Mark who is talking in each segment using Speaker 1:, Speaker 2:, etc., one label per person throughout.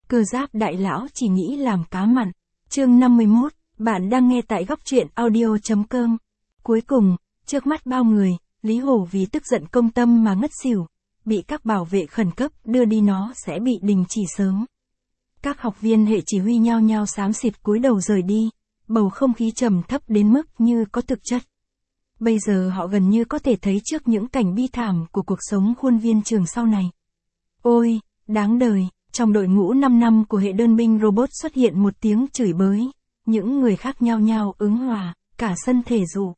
Speaker 1: Cơ giáp đại lão chỉ nghĩ làm cá mặn. Chương 51, bạn đang nghe tại góc truyện audio.com. Cuối cùng, trước mắt bao người, Lý Hổ vì tức giận công tâm mà ngất xỉu, bị các bảo vệ khẩn cấp đưa đi, nó sẽ bị đình chỉ sớm. Các học viên hệ chỉ huy nhao nhao xám xịt cúi đầu rời đi, bầu không khí trầm thấp đến mức như có thực chất. Bây giờ họ gần như có thể thấy trước những cảnh bi thảm của cuộc sống khuôn viên trường sau này. Ôi, đáng đời, trong đội ngũ 5 năm của hệ đơn binh robot xuất hiện một tiếng chửi bới, những người khác nhao nhao ứng hòa, cả sân thể dục.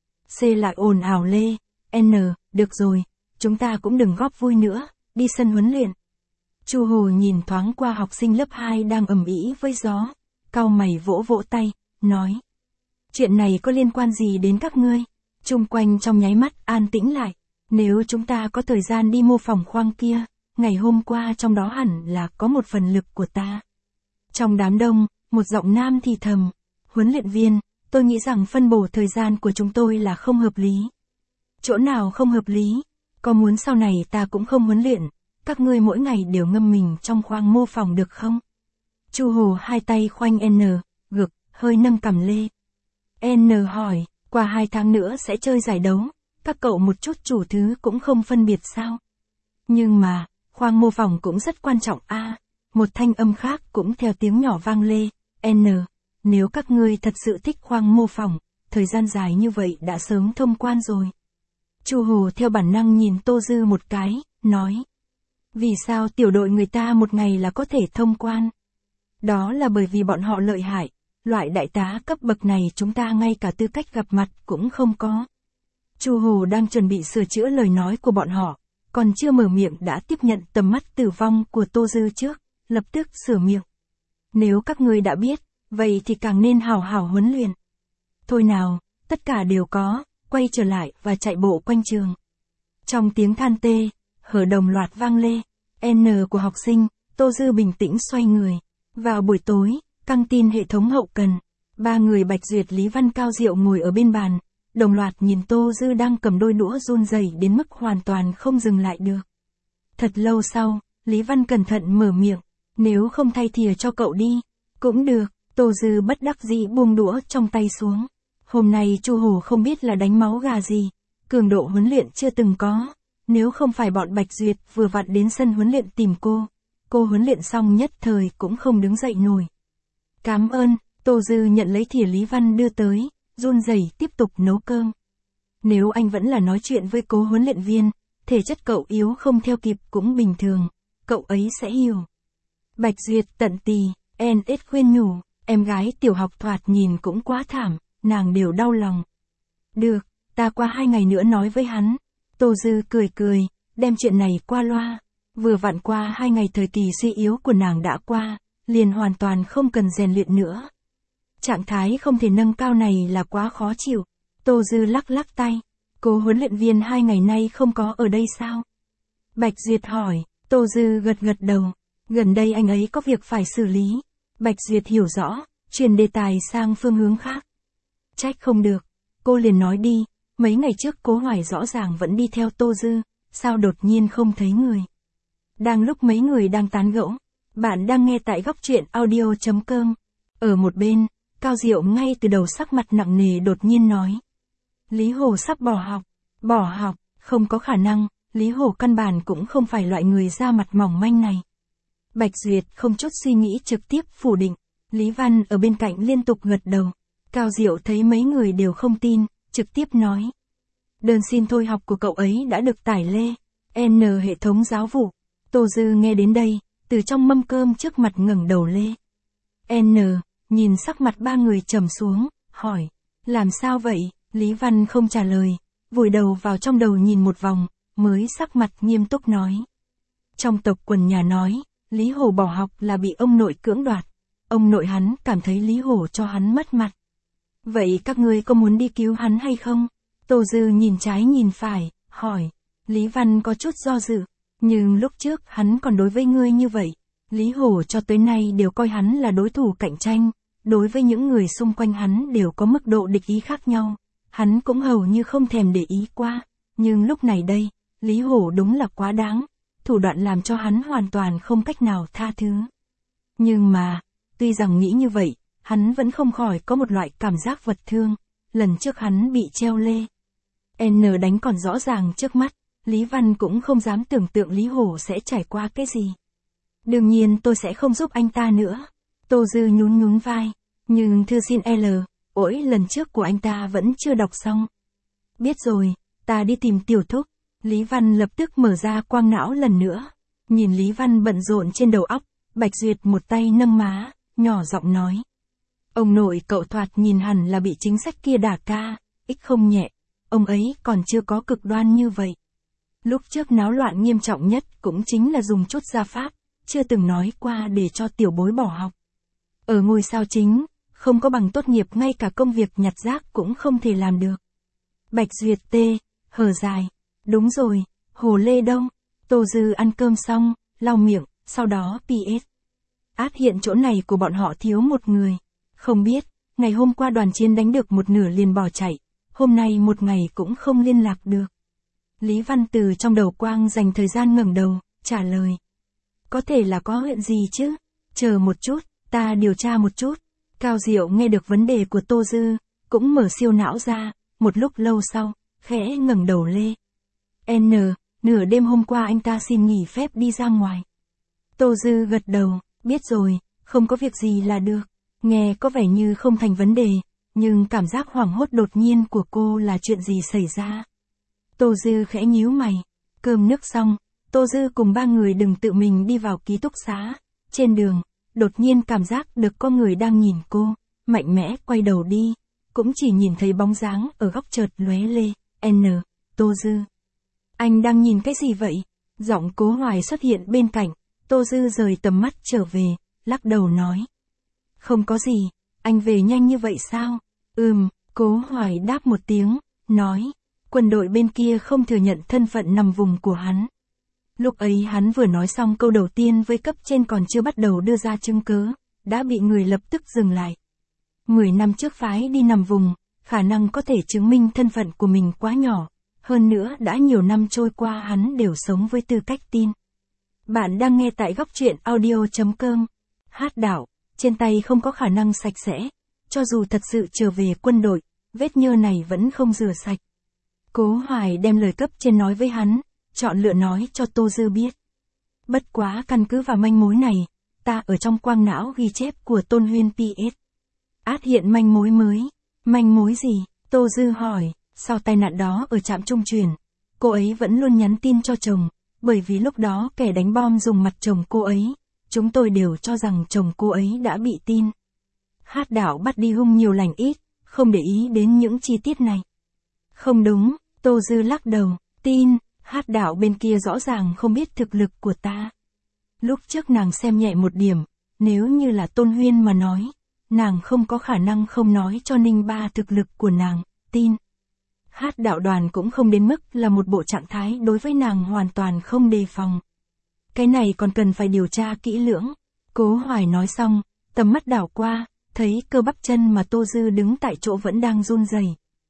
Speaker 1: C lại ồn ào lê, N, được rồi, chúng ta cũng đừng góp vui nữa, đi sân huấn luyện. Chu Hồ nhìn thoáng qua học sinh lớp 2 đang ầm ĩ với gió, cau mày vỗ vỗ tay, nói. Chuyện này có liên quan gì đến các ngươi? Chung quanh trong nháy mắt an tĩnh lại, nếu chúng ta có thời gian đi mô phỏng khoang kia, ngày hôm qua trong đó hẳn là có một phần lực của ta. Trong đám đông, một giọng nam thì thầm, huấn luyện viên, tôi nghĩ rằng phân bổ thời gian của chúng tôi là không hợp lý. Chỗ nào không hợp lý? Có muốn sau này ta cũng không huấn luyện, các ngươi mỗi ngày đều ngâm mình trong khoang mô phỏng được không? Chu Hồ hai tay khoanh N, gực, hơi nâng cằm lê. N hỏi, qua 2 tháng nữa sẽ chơi giải đấu, các cậu một chút chủ thứ cũng không phân biệt sao? Nhưng mà, khoang mô phỏng cũng rất quan trọng a. Một thanh âm khác cũng theo tiếng nhỏ vang lê, N, nếu các ngươi thật sự thích khoang mô phỏng, thời gian dài như vậy đã sớm thông quan rồi. Chu Hồ theo bản năng nhìn Tô Dư một cái, nói. Vì sao tiểu đội người ta một ngày là có thể thông quan? Đó là bởi vì bọn họ lợi hại, loại đại tá cấp bậc này chúng ta ngay cả tư cách gặp mặt cũng không có. Chu Hồ đang chuẩn bị sửa chữa lời nói của bọn họ, còn chưa mở miệng đã tiếp nhận tầm mắt tử vong của Tô Dư trước, lập tức sửa miệng. Nếu các ngươi đã biết, vậy thì càng nên hào hào huấn luyện. Thôi nào, tất cả đều có, quay trở lại và chạy bộ quanh trường. Trong tiếng than tê, hở đồng loạt vang lê, N của học sinh, Tô Dư bình tĩnh xoay người. Vào buổi tối, căng tin hệ thống hậu cần, 3 người Bạch Duyệt Lý Văn Cao Diệu ngồi ở bên bàn, đồng loạt nhìn Tô Dư đang cầm đôi đũa run rẩy đến mức hoàn toàn không dừng lại được. Thật lâu sau, Lý Văn cẩn thận mở miệng, nếu không thay thìa cho cậu đi, cũng được. Tô Dư bất đắc dĩ buông đũa trong tay xuống. Hôm nay Chu Hồ không biết là đánh máu gà gì, cường độ huấn luyện chưa từng có, nếu không phải bọn Bạch Duyệt vừa vặn đến sân huấn luyện tìm cô huấn luyện xong nhất thời cũng không đứng dậy nổi. Cảm ơn, Tô Dư nhận lấy thìa Lý Văn đưa tới, run rẩy tiếp tục nấu cơm. Nếu anh vẫn là nói chuyện với cố huấn luyện viên, thể chất cậu yếu không theo kịp cũng bình thường, cậu ấy sẽ hiểu. Bạch Duyệt tận tì, NS khuyên nhủ, em gái tiểu học thoạt nhìn cũng quá thảm, nàng đều đau lòng. Được, ta qua 2 ngày nữa nói với hắn. Tô Dư cười cười, đem chuyện này qua loa. Vừa vặn qua 2 ngày thời kỳ suy yếu của nàng đã qua, liền hoàn toàn không cần rèn luyện nữa. Trạng thái không thể nâng cao này là quá khó chịu. Tô Dư lắc lắc tay, cố huấn luyện viên 2 ngày nay không có ở đây sao? Bạch Duyệt hỏi, Tô Dư gật gật đầu, gần đây anh ấy có việc phải xử lý. Bạch Duyệt hiểu rõ, chuyển đề tài sang phương hướng khác. Trách không được, cô liền nói đi, mấy ngày trước Cố Hoài rõ ràng vẫn đi theo Tô Dư, sao đột nhiên không thấy người? Đang lúc mấy người đang tán gẫu, bạn đang nghe tại góc truyện audio.com. Ở một bên, Cao Diệu ngay từ đầu sắc mặt nặng nề đột nhiên nói. Lý Hồ sắp bỏ học, không có khả năng, Lý Hồ căn bản cũng không phải loại người da mặt mỏng manh này. Bạch Duyệt không chút suy nghĩ trực tiếp phủ định, Lý Văn ở bên cạnh liên tục gật đầu. Cao Diệu thấy mấy người đều không tin, trực tiếp nói. Đơn xin thôi học của cậu ấy đã được tải lê, N hệ thống giáo vụ. Tô Dư nghe đến đây, từ trong mâm cơm trước mặt ngẩng đầu lê. N, nhìn sắc mặt 3 người trầm xuống, hỏi, làm sao vậy? Lý Văn không trả lời, vùi đầu vào trong đầu nhìn một vòng, mới sắc mặt nghiêm túc nói. Trong tộc quần nhà nói, Lý Hồ bỏ học là bị ông nội cưỡng đoạt. Ông nội hắn cảm thấy Lý Hồ cho hắn mất mặt. Vậy các ngươi có muốn đi cứu hắn hay không? Tô Dư nhìn trái nhìn phải, hỏi. Lý Văn có chút do dự, nhưng lúc trước hắn còn đối với ngươi như vậy. Lý Hồ cho tới nay đều coi hắn là đối thủ cạnh tranh, đối với những người xung quanh hắn đều có mức độ địch ý khác nhau. Hắn cũng hầu như không thèm để ý qua, nhưng lúc này đây, Lý Hồ đúng là quá đáng, thủ đoạn làm cho hắn hoàn toàn không cách nào tha thứ. Nhưng mà, tuy rằng nghĩ như vậy, hắn vẫn không khỏi có một loại cảm giác vật thương. Lần trước hắn bị treo lê N đánh còn rõ ràng trước mắt, Lý Văn cũng không dám tưởng tượng Lý Hổ sẽ trải qua cái gì. Đương nhiên tôi sẽ không giúp anh ta nữa. Tô Dư nhún nhún vai. Nhưng thư xin L, ỗi lần trước của anh ta vẫn chưa đọc xong. Biết rồi, ta đi tìm tiểu thúc. Lý Văn lập tức mở ra quang não lần nữa. Nhìn Lý Văn bận rộn trên đầu óc, Bạch Duyệt một tay nâng má, nhỏ giọng nói. Ông nội cậu thoạt nhìn hẳn là bị chính sách kia đả ca, ích không nhẹ. Ông ấy còn chưa có cực đoan như vậy. Lúc trước náo loạn nghiêm trọng nhất cũng chính là dùng chút gia pháp, chưa từng nói qua để cho tiểu bối bỏ học. Ở ngôi sao chính, không có bằng tốt nghiệp ngay cả công việc nhặt rác cũng không thể làm được. Bạch Duyệt tê, hở dài. Đúng rồi, Hồ Lê Đông. Tô Dư ăn cơm xong, lau miệng, sau đó PS. Át hiện chỗ này của bọn họ thiếu một người. Không biết, ngày hôm qua đoàn chiến đánh được một nửa liền bỏ chạy, hôm nay một ngày cũng không liên lạc được. Lý Văn từ trong đầu quang dành thời gian ngẩng đầu, trả lời. Có thể là có huyện gì chứ? Chờ một chút, ta điều tra một chút. Cao Diệu nghe được vấn đề của Tô Dư, cũng mở siêu não ra, một lúc lâu sau, khẽ ngẩng đầu lê. Nửa đêm hôm qua anh ta xin nghỉ phép đi ra ngoài. Tô Dư gật đầu, biết rồi, không có việc gì là được. Nghe có vẻ như không thành vấn đề, nhưng cảm giác hoảng hốt đột nhiên của cô là chuyện gì xảy ra. Tô Dư khẽ nhíu mày. Cơm nước xong, Tô Dư cùng ba người đừng tự mình đi vào ký túc xá. Trên đường, đột nhiên cảm giác được có người đang nhìn cô, mạnh mẽ quay đầu đi, cũng chỉ nhìn thấy bóng dáng ở góc chợt lóe lê. Tô Dư. Anh đang nhìn cái gì vậy? Giọng Cố Hoài xuất hiện bên cạnh, Tô Dư rời tầm mắt trở về, lắc đầu nói. Không có gì, anh về nhanh như vậy sao? Cố Hoài đáp một tiếng, nói. Quân đội bên kia không thừa nhận thân phận nằm vùng của hắn. Lúc ấy hắn vừa nói xong câu đầu tiên với cấp trên còn chưa bắt đầu đưa ra chứng cớ, đã bị người lập tức dừng lại. 10 năm trước phái đi nằm vùng, khả năng có thể chứng minh thân phận của mình quá nhỏ. Hơn nữa đã nhiều năm trôi qua hắn đều sống với tư cách tin. Bạn đang nghe tại góc truyện audio.com. Hát đảo, trên tay không có khả năng sạch sẽ. Cho dù thật sự trở về quân đội, vết nhơ này vẫn không rửa sạch. Cố Hoài đem lời cấp trên nói với hắn, chọn lựa nói cho Tô Dư biết. Bất quá căn cứ vào manh mối này, ta ở trong quang não ghi chép của Tôn Huyên PS. Át hiện manh mối mới. Manh mối gì? Tô Dư hỏi. Sau tai nạn đó ở trạm trung chuyển, cô ấy vẫn luôn nhắn tin cho chồng, bởi vì lúc đó kẻ đánh bom dùng mặt chồng cô ấy, chúng tôi đều cho rằng chồng cô ấy đã bị tin. Hát đảo bắt đi hung nhiều lành ít, không để ý đến những chi tiết này. Không đúng, Tô Dư lắc đầu, tin, Hát đảo bên kia rõ ràng không biết thực lực của ta. Lúc trước nàng xem nhẹ một điểm, nếu như là Tôn Huyên mà nói, nàng không có khả năng không nói cho Ninh Ba thực lực của nàng, tin. Hát đạo đoàn cũng không đến mức là một bộ trạng thái đối với nàng hoàn toàn không đề phòng. Cái này còn cần phải điều tra kỹ lưỡng. Cố Hoài nói xong, tầm mắt đảo qua, thấy cơ bắp chân mà Tô Dư đứng tại chỗ vẫn đang run rẩy.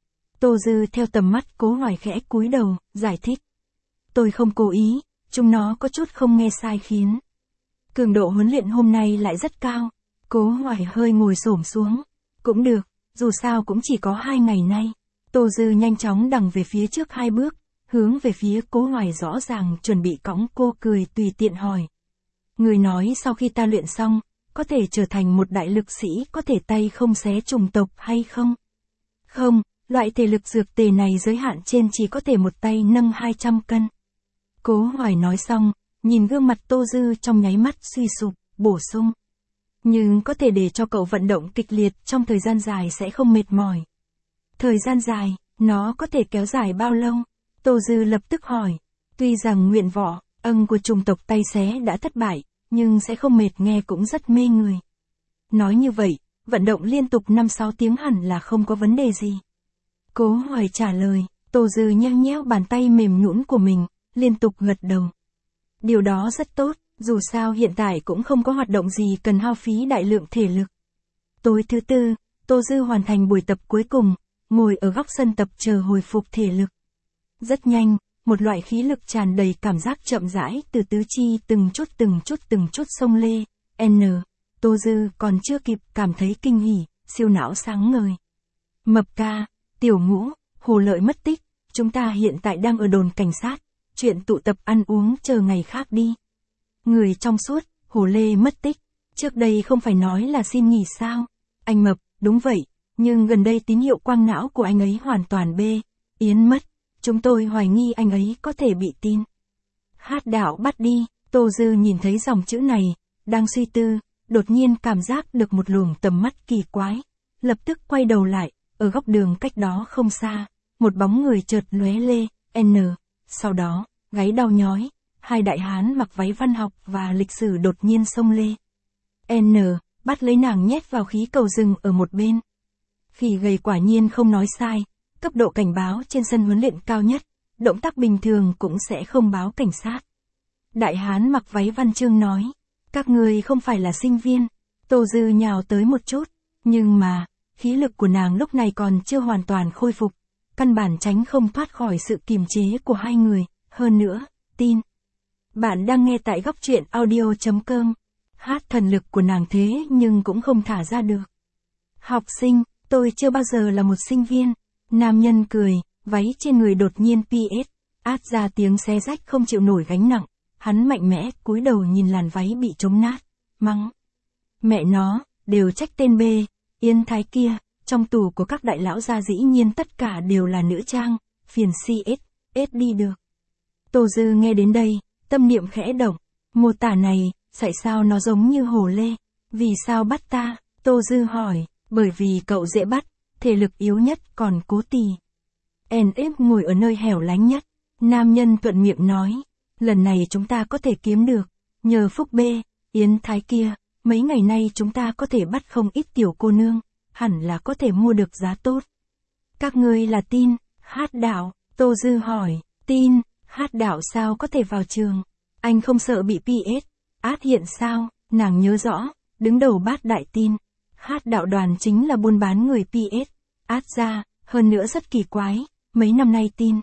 Speaker 1: Tô Dư theo tầm mắt Cố Hoài khẽ cúi đầu, giải thích. Tôi không cố ý, chúng nó có chút không nghe sai khiến. Cường độ huấn luyện hôm nay lại rất cao. Cố Hoài hơi ngồi xổm xuống. Cũng được, dù sao cũng chỉ có 2 ngày nay. Tô Dư nhanh chóng đằng về phía trước 2 bước, hướng về phía Cố Hoài rõ ràng chuẩn bị cõng cô cười tùy tiện hỏi. Người nói sau khi ta luyện xong, có thể trở thành một đại lực sĩ có thể tay không xé chủng tộc hay không? Không, loại thể lực dược tề này giới hạn trên chỉ có thể một tay nâng 200 cân. Cố Hoài nói xong, nhìn gương mặt Tô Dư trong nháy mắt suy sụp, bổ sung. Nhưng có thể để cho cậu vận động kịch liệt trong thời gian dài sẽ không mệt mỏi. Thời gian dài, nó có thể kéo dài bao lâu? Tô Dư lập tức hỏi. Tuy rằng nguyện võ, của chủng tộc tay xé đã thất bại, nhưng sẽ không mệt nghe cũng rất mê người. Nói như vậy, vận động liên tục 5-6 tiếng hẳn là không có vấn đề gì. Cố Hoài trả lời, Tô Dư nheo nhéo bàn tay mềm nhũn của mình, liên tục gật đầu. Điều đó rất tốt, dù sao hiện tại cũng không có hoạt động gì cần hao phí đại lượng thể lực. Tối thứ tư, Tô Dư hoàn thành buổi tập cuối cùng, ngồi ở góc sân tập chờ hồi phục thể lực. Rất nhanh, một loại khí lực tràn đầy cảm giác chậm rãi từ tứ chi từng chút xông lê, Tô Dư còn chưa kịp cảm thấy kinh hỉ, siêu não sáng ngời. Mập ca, Tiểu Ngũ, Hồ Lợi mất tích, chúng ta hiện tại đang ở đồn cảnh sát, chuyện tụ tập ăn uống chờ ngày khác đi. Người trong suốt, Hồ Lê mất tích, trước đây không phải nói là xin nghỉ sao? Anh Mập, đúng vậy, nhưng gần đây tín hiệu quang não của anh ấy hoàn toàn yến mất, chúng tôi hoài nghi anh ấy có thể bị tin. Hát đạo bắt đi, Tô Dư nhìn thấy dòng chữ này, đang suy tư, đột nhiên cảm giác được một luồng tầm mắt kỳ quái, lập tức quay đầu lại, ở góc đường cách đó không xa, một bóng người chợt lóe lê, sau đó, gáy đau nhói, hai đại hán mặc váy văn học và lịch sử đột nhiên xông lê. Bắt lấy nàng nhét vào khí cầu rừng ở một bên. Khỉ gầy quả nhiên không nói sai, cấp độ cảnh báo trên sân huấn luyện cao nhất, động tác bình thường cũng sẽ không báo cảnh sát. Đại hán mặc váy văn chương nói, các người không phải là sinh viên. Tô Dư nhào tới một chút, nhưng mà, khí lực của nàng lúc này còn chưa hoàn toàn khôi phục, căn bản tránh không thoát khỏi sự kiềm chế của hai người, hơn nữa, tin. Bạn đang nghe tại góc truyện audio.com. Hát thần lực của nàng thế nhưng cũng không thả ra được. Học sinh, tôi chưa bao giờ là một sinh viên. Nam nhân cười, váy trên người đột nhiên át ra tiếng xé rách không chịu nổi gánh nặng. Hắn mạnh mẽ cúi đầu nhìn làn váy bị chống nát, mắng. Mẹ nó, đều trách tên Yên Thái kia, trong tù của các đại lão gia dĩ nhiên tất cả đều là nữ trang, phiền đi được. Tô Dư nghe đến đây, tâm niệm khẽ động, mô tả này, tại sao nó giống như Hồ Lê, vì sao bắt ta? Tô Dư hỏi, bởi vì cậu dễ bắt, thể lực yếu nhất còn cố tì. Ngồi ở nơi hẻo lánh nhất, nam nhân thuận miệng nói, lần này chúng ta có thể kiếm được, nhờ phúc Yến Thái kia, mấy ngày nay chúng ta có thể bắt không ít tiểu cô nương, hẳn là có thể mua được giá tốt. Các ngươi là tin, Hát đạo, Tô Dư hỏi, tin, Hát đạo sao có thể vào trường, anh không sợ bị át hiện sao, nàng nhớ rõ, đứng đầu bát đại tin, Hát đạo đoàn chính là buôn bán người át ra, hơn nữa rất kỳ quái, mấy năm nay tin.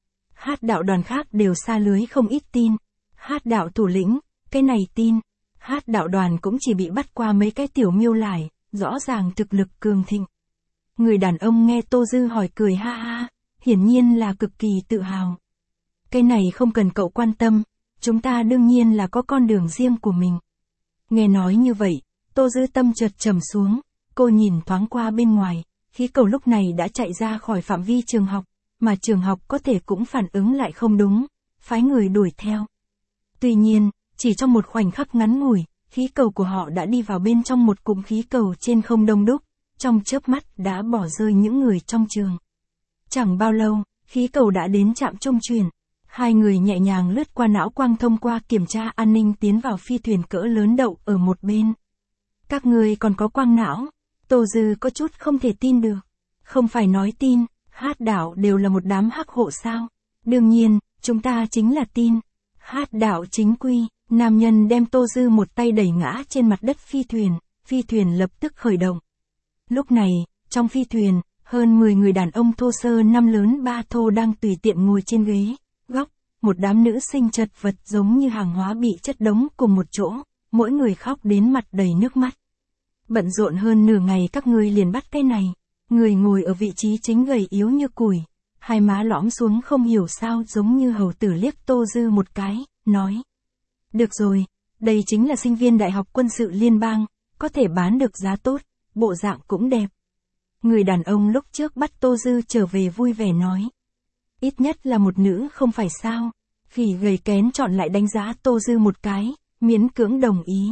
Speaker 1: Hát đạo đoàn khác đều xa lưới không ít tin, Hát đạo thủ lĩnh, cái này tin, Hát đạo đoàn cũng chỉ bị bắt qua mấy cái tiểu miêu lải, rõ ràng thực lực cường thịnh. Người đàn ông nghe Tô Dư hỏi cười ha ha, hiển nhiên là cực kỳ tự hào. Cái này không cần cậu quan tâm, chúng ta đương nhiên là có con đường riêng của mình. Nghe nói như vậy, Tô Dư tâm chợt trầm xuống, cô nhìn thoáng qua bên ngoài, khí cầu lúc này đã chạy ra khỏi phạm vi trường học, mà trường học có thể cũng phản ứng lại không đúng, phái người đuổi theo. Tuy nhiên, chỉ trong một khoảnh khắc ngắn ngủi, khí cầu của họ đã đi vào bên trong một cụm khí cầu trên không đông đúc, trong chớp mắt đã bỏ rơi những người trong trường. Chẳng bao lâu, khí cầu đã đến trạm trung chuyển. Hai người nhẹ nhàng lướt qua não quang thông qua kiểm tra an ninh tiến vào phi thuyền cỡ lớn đậu ở một bên. Các người còn có quang não? Tô Dư có chút không thể tin được. Không phải nói tin, Hát đạo đều là một đám hắc hộ sao? Đương nhiên, chúng ta chính là tin. Hát đạo chính quy, nam nhân đem Tô Dư một tay đẩy ngã trên mặt đất phi thuyền lập tức khởi động. Lúc này, trong phi thuyền, hơn 10 người đàn ông thô sơ năm lớn ba thô đang tùy tiện ngồi trên ghế. Góc, một đám nữ sinh chật vật giống như hàng hóa bị chất đống cùng một chỗ, mỗi người khóc đến mặt đầy nước mắt. Bận rộn hơn nửa ngày các ngươi liền bắt cái này. Người ngồi ở vị trí chính gầy yếu như củi, hai má lõm xuống không hiểu sao giống như hầu tử liếc Tô Dư một cái, nói. Được rồi, đây chính là sinh viên Đại học Quân sự Liên bang, có thể bán được giá tốt, bộ dạng cũng đẹp. Người đàn ông lúc trước bắt Tô Dư trở về vui vẻ nói. Ít nhất là một nữ không phải sao. Khỉ gầy kén chọn lại đánh giá Tô Dư một cái, miễn cưỡng đồng ý.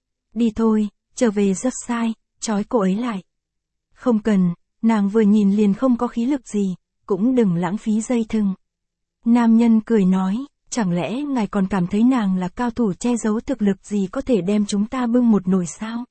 Speaker 1: Đi thôi, trở về rất sai, trói cô ấy lại. Không cần, nàng vừa nhìn liền không có khí lực gì, cũng đừng lãng phí dây thừng. Nam nhân cười nói, chẳng lẽ ngài còn cảm thấy nàng là cao thủ che giấu thực lực gì có thể đem chúng ta bưng một nồi sao?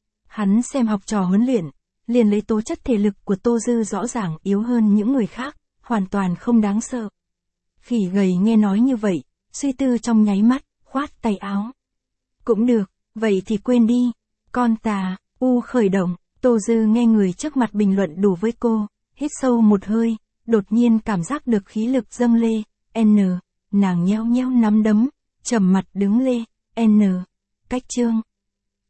Speaker 1: Hắn xem học trò huấn luyện, liền lấy tố chất thể lực của Tô Dư rõ ràng yếu hơn những người khác, hoàn toàn không đáng sợ. Khỉ gầy nghe nói như vậy, suy tư trong nháy mắt, khoát tay áo. Cũng được, vậy thì quên đi. Con tà, khởi động, Tô Dư nghe người trước mặt bình luận đủ với cô, hít sâu một hơi, đột nhiên cảm giác được khí lực dâng lê, nàng nheo nheo nắm đấm, trầm mặt đứng lê, cách chương.